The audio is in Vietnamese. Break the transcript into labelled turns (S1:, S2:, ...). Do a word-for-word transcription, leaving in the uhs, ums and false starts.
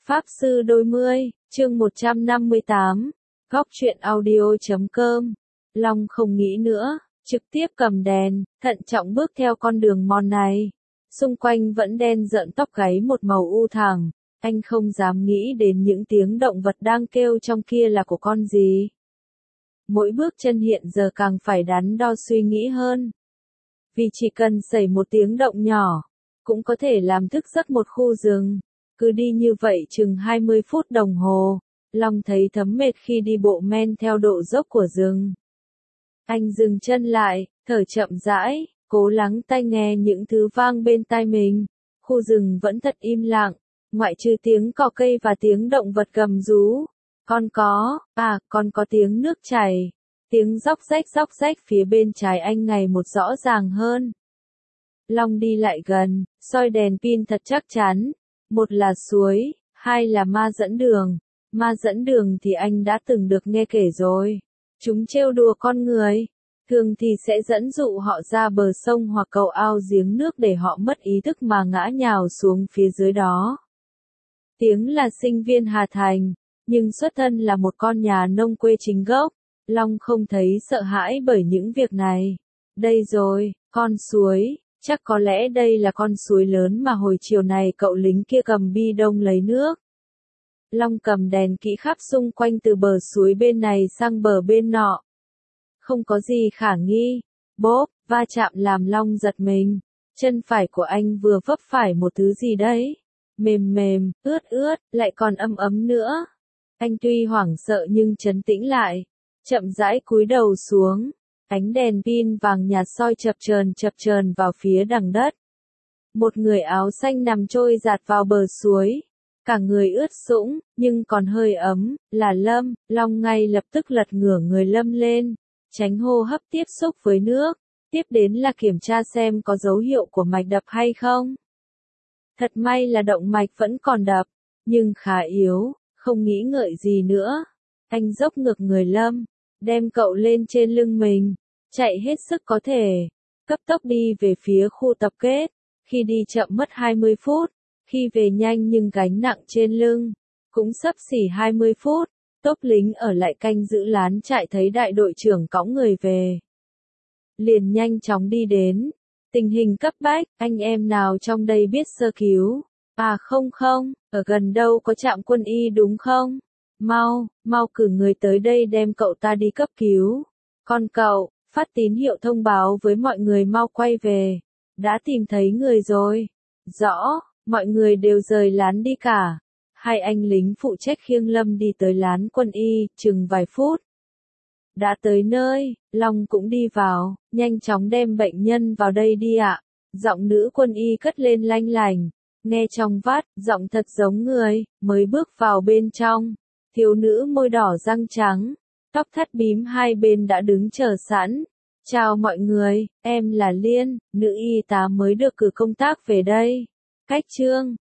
S1: Pháp Sư Đôi Mươi, chương một trăm năm mươi tám, góc truyện audio chấm com. Long không nghĩ nữa, trực tiếp cầm đèn, thận trọng bước theo con đường mòn này. Xung quanh vẫn đen rợn tóc gáy một màu u thẳng, anh không dám nghĩ đến những tiếng động vật đang kêu trong kia là của con gì. Mỗi bước chân hiện giờ càng phải đắn đo suy nghĩ hơn. Vì chỉ cần xảy một tiếng động nhỏ, cũng có thể làm thức giấc một khu rừng. Cứ đi như vậy chừng hai mươi phút đồng hồ, Long thấy thấm mệt khi đi bộ men theo độ dốc của rừng. Anh dừng chân lại, thở chậm rãi, cố lắng tai nghe những thứ vang bên tai mình. Khu rừng vẫn thật im lặng, ngoại trừ tiếng cỏ cây và tiếng động vật gầm rú. Còn có, à, còn có tiếng nước chảy. Tiếng róc rách róc rách phía bên trái anh ngày một rõ ràng hơn. Long đi lại gần, soi đèn pin thật chắc chắn. Một là suối, hai là ma dẫn đường. Ma dẫn đường thì anh đã từng được nghe kể rồi. Chúng trêu đùa con người. Thường thì sẽ dẫn dụ họ ra bờ sông hoặc cầu ao giếng nước để họ mất ý thức mà ngã nhào xuống phía dưới đó. Tiếng là sinh viên Hà Thành, nhưng xuất thân là một con nhà nông quê chính gốc. Long không thấy sợ hãi bởi những việc này. Đây rồi, con suối. Chắc có lẽ đây là con suối lớn mà hồi chiều này cậu lính kia cầm bi đông lấy nước. Long cầm đèn kỹ khắp xung quanh từ bờ suối bên này sang bờ bên nọ. Không có gì khả nghi. Bốp, va chạm làm Long giật mình. Chân phải của anh vừa vấp phải một thứ gì đấy. Mềm mềm, ướt ướt, lại còn ấm ấm nữa. Anh tuy hoảng sợ nhưng trấn tĩnh lại. Chậm rãi cúi đầu xuống. Ánh đèn pin vàng nhạt soi chập chờn chập chờn vào phía đằng đất. Một người áo xanh nằm trôi dạt vào bờ suối. Cả người ướt sũng, nhưng còn hơi ấm, là Lâm. Long ngay lập tức lật ngửa người Lâm lên, tránh hô hấp tiếp xúc với nước. Tiếp đến là kiểm tra xem có dấu hiệu của mạch đập hay không. Thật may là động mạch vẫn còn đập, nhưng khá yếu, không nghĩ ngợi gì nữa. Anh dốc ngược người Lâm, đem cậu lên trên lưng mình, chạy hết sức có thể, cấp tốc đi về phía khu tập kết. Khi đi chậm mất hai mươi phút, khi về nhanh nhưng gánh nặng trên lưng, cũng xấp xỉ hai mươi phút. Tốp lính ở lại canh giữ lán trại thấy đại đội trưởng cõng người về, liền nhanh chóng đi đến. Tình hình cấp bách, anh em nào trong đây biết sơ cứu? À không không, ở gần đâu có trạm quân y đúng không? Mau, mau cử người tới đây đem cậu ta đi cấp cứu. Còn cậu, phát tín hiệu thông báo với mọi người mau quay về. Đã tìm thấy người rồi. Rõ, mọi người đều rời lán đi cả. Hai anh lính phụ trách khiêng Lâm đi tới lán quân y, chừng vài phút. Đã tới nơi, Long cũng đi vào, nhanh chóng đem bệnh nhân vào đây đi ạ. Giọng nữ quân y cất lên lanh lành, nghe trong vắt, giọng thật giống người, mới bước vào bên trong. Thiếu nữ môi đỏ răng trắng, tóc thắt bím hai bên đã đứng chờ sẵn. Chào mọi người, em là Liên, nữ y tá mới được cử công tác về đây. Cách Trương,